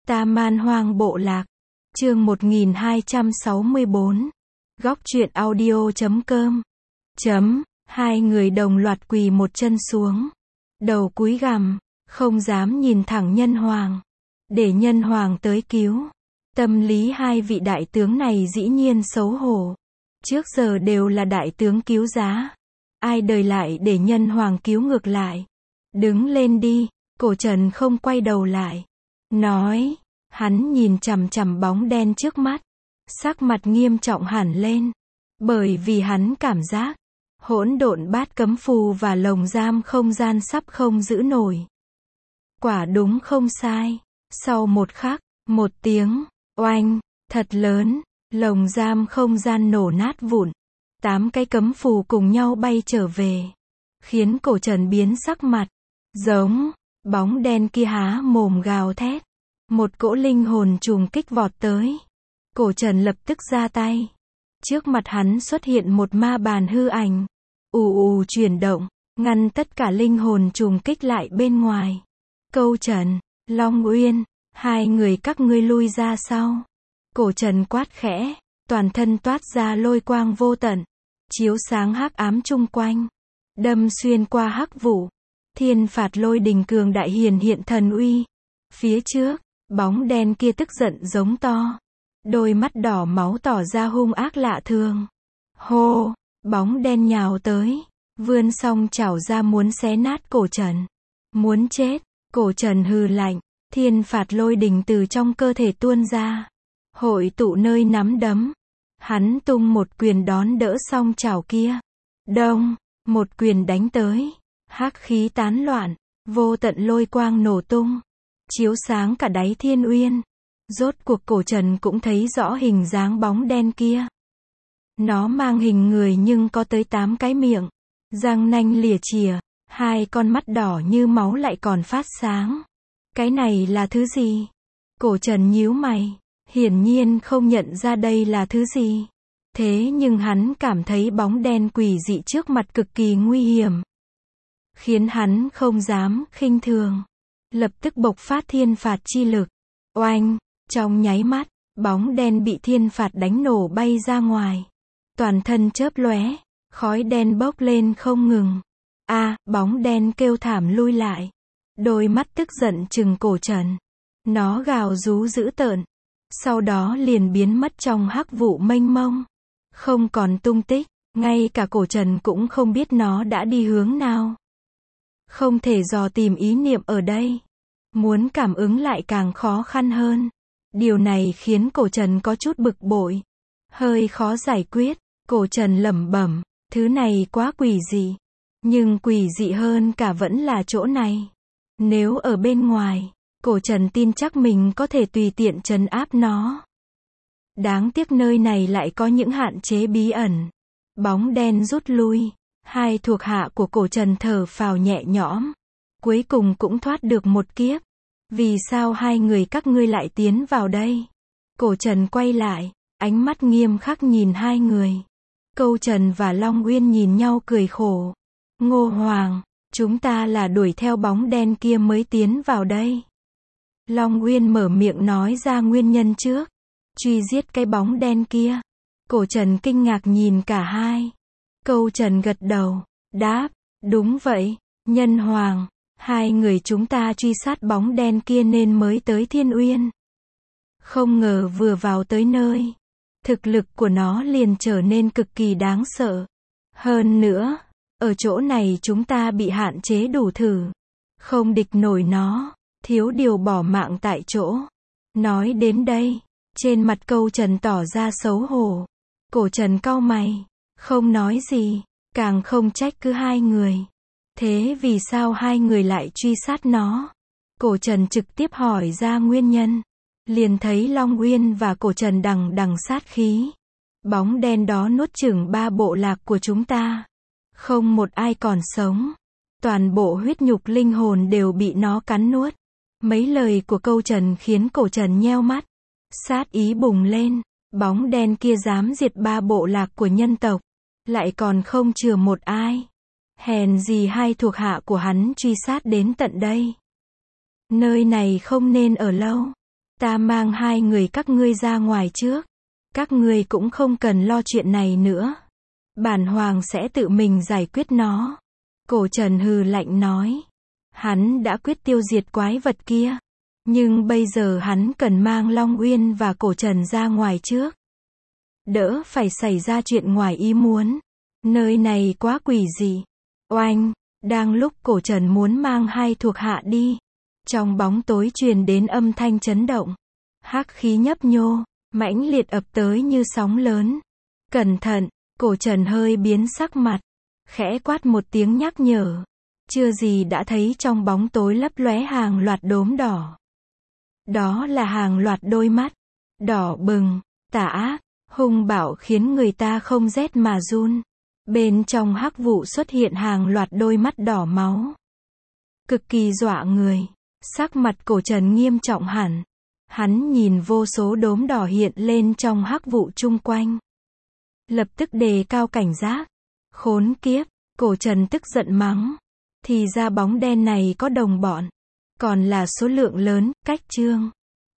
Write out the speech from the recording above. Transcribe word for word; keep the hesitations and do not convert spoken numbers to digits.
Ta Man Hoang Bộ Lạc. Chương một nghìn hai trăm sáu mươi bốn. Góc truyện audio chấm com. Chấm. Hai người đồng loạt quỳ một chân xuống. Đầu cúi gằm, không dám nhìn thẳng Nhân Hoàng. Để Nhân Hoàng tới cứu. Tâm lý hai vị đại tướng này dĩ nhiên xấu hổ. Trước giờ đều là đại tướng cứu giá. Ai đời lại để Nhân Hoàng cứu ngược lại. Đứng lên đi. Cổ Trần không quay đầu lại. Nói. Hắn nhìn chằm chằm bóng đen trước mắt. Sắc mặt nghiêm trọng hẳn lên. Bởi vì hắn cảm giác. Hỗn độn bát cấm phù và lồng giam không gian sắp không giữ nổi. Quả đúng không sai. Sau một khắc, một tiếng, oanh, thật lớn, lồng giam không gian nổ nát vụn. Tám cái cấm phù cùng nhau bay trở về. Khiến Cổ Trần biến sắc mặt. Giống, bóng đen kia há mồm gào thét. Một cỗ linh hồn trùng kích vọt tới. Cổ Trần lập tức ra tay. Trước mặt hắn xuất hiện một ma bàn hư ảnh. Ù ù chuyển động, ngăn tất cả linh hồn trùng kích lại bên ngoài. Câu Trần, Long Uyên, hai người các ngươi lui ra sau. Cổ Trần quát khẽ, toàn thân toát ra lôi quang vô tận. Chiếu sáng hắc ám chung quanh. Đâm xuyên qua hắc vụ. Thiên phạt lôi đình cường đại hiển hiện thần uy. Phía trước, bóng đen kia tức giận giống to. Đôi mắt đỏ máu tỏ ra hung ác lạ thường. Hô, bóng đen nhào tới. Vươn song chảo ra muốn xé nát Cổ Trần. Muốn chết, Cổ Trần hừ lạnh. Thiên phạt lôi đình từ trong cơ thể tuôn ra. Hội tụ nơi nắm đấm. Hắn tung một quyền đón đỡ song chảo kia. Đông, một quyền đánh tới. Hắc khí tán loạn. Vô tận lôi quang nổ tung. Chiếu sáng cả đáy thiên uyên. Rốt cuộc Cổ Trần cũng thấy rõ hình dáng bóng đen kia. Nó mang hình người nhưng có tới tám cái miệng. Răng nanh lìa chìa. Hai con mắt đỏ như máu lại còn phát sáng. Cái này là thứ gì? Cổ Trần nhíu mày. Hiển nhiên không nhận ra đây là thứ gì. Thế nhưng hắn cảm thấy bóng đen quỷ dị trước mặt cực kỳ nguy hiểm. Khiến hắn không dám khinh thường. Lập tức bộc phát thiên phạt chi lực. Oanh, trong nháy mắt, bóng đen bị thiên phạt đánh nổ bay ra ngoài. Toàn thân chớp lóe, khói đen bốc lên không ngừng. A, à, bóng đen kêu thảm lui lại. Đôi mắt tức giận trừng Cổ Trần. Nó gào rú dữ tợn. Sau đó liền biến mất trong hắc vụ mênh mông. Không còn tung tích, ngay cả Cổ Trần cũng không biết nó đã đi hướng nào. Không thể dò tìm ý niệm ở đây. Muốn cảm ứng lại càng khó khăn hơn. Điều này khiến Cổ Trần có chút bực bội. Hơi khó giải quyết. Cổ Trần lẩm bẩm, thứ này quá quỷ dị. Nhưng quỷ dị hơn cả vẫn là chỗ này. Nếu ở bên ngoài, Cổ Trần tin chắc mình có thể tùy tiện trấn áp nó. Đáng tiếc nơi này lại có những hạn chế bí ẩn. Bóng đen rút lui. Hai thuộc hạ của Cổ Trần thở phào nhẹ nhõm. Cuối cùng cũng thoát được một kiếp. Vì sao hai người các ngươi lại tiến vào đây? Cổ Trần quay lại, ánh mắt nghiêm khắc nhìn hai người. Câu Trần và Long Uyên nhìn nhau cười khổ. Ngô Hoàng, chúng ta là đuổi theo bóng đen kia mới tiến vào đây. Long Uyên mở miệng nói ra nguyên nhân trước. Truy giết cái bóng đen kia. Cổ Trần kinh ngạc nhìn cả hai. Câu Trần gật đầu, đáp, đúng vậy, Nhân Hoàng, hai người chúng ta truy sát bóng đen kia nên mới tới Thiên Uyên. Không ngờ vừa vào tới nơi, thực lực của nó liền trở nên cực kỳ đáng sợ. Hơn nữa, ở chỗ này chúng ta bị hạn chế đủ thử. Không địch nổi nó, thiếu điều bỏ mạng tại chỗ. Nói đến đây, trên mặt Câu Trần tỏ ra xấu hổ. Cổ Trần cau mày. Không nói gì, càng không trách cứ hai người. Thế vì sao hai người lại truy sát nó? Cổ Trần trực tiếp hỏi ra nguyên nhân. Liền thấy Long Uyên và Cổ Trần đằng đằng sát khí. Bóng đen đó nuốt chửng ba bộ lạc của chúng ta. Không một ai còn sống. Toàn bộ huyết nhục linh hồn đều bị nó cắn nuốt. Mấy lời của Câu Trần khiến Cổ Trần nheo mắt. Sát ý bùng lên. Bóng đen kia dám diệt ba bộ lạc của nhân tộc. Lại còn không chừa một ai. Hèn gì hai thuộc hạ của hắn truy sát đến tận đây. Nơi này không nên ở lâu. Ta mang hai người các ngươi ra ngoài trước. Các ngươi cũng không cần lo chuyện này nữa. Bản hoàng sẽ tự mình giải quyết nó. Cổ Trần hừ lạnh nói. Hắn đã quyết tiêu diệt quái vật kia. Nhưng bây giờ hắn cần mang Long Uyên và Cổ Trần ra ngoài trước. Đỡ phải xảy ra chuyện ngoài ý muốn. Nơi này quá quỷ dị. Oanh, đang lúc Cổ Trần muốn mang hai thuộc hạ đi. Trong bóng tối truyền đến âm thanh chấn động. Hắc khí nhấp nhô, mãnh liệt ập tới như sóng lớn. Cẩn thận, Cổ Trần hơi biến sắc mặt. Khẽ quát một tiếng nhắc nhở. Chưa gì đã thấy trong bóng tối lấp lóe hàng loạt đốm đỏ. Đó là hàng loạt đôi mắt. Đỏ bừng, tà ác, hung bạo khiến người ta không rét mà run. Bên trong hắc vụ xuất hiện hàng loạt đôi mắt đỏ máu. Cực kỳ dọa người. Sắc mặt Cổ Trần nghiêm trọng hẳn. Hắn nhìn vô số đốm đỏ hiện lên trong hắc vụ chung quanh. Lập tức đề cao cảnh giác. Khốn kiếp, Cổ Trần tức giận mắng. Thì ra bóng đen này có đồng bọn. Còn là số lượng lớn, cách chương.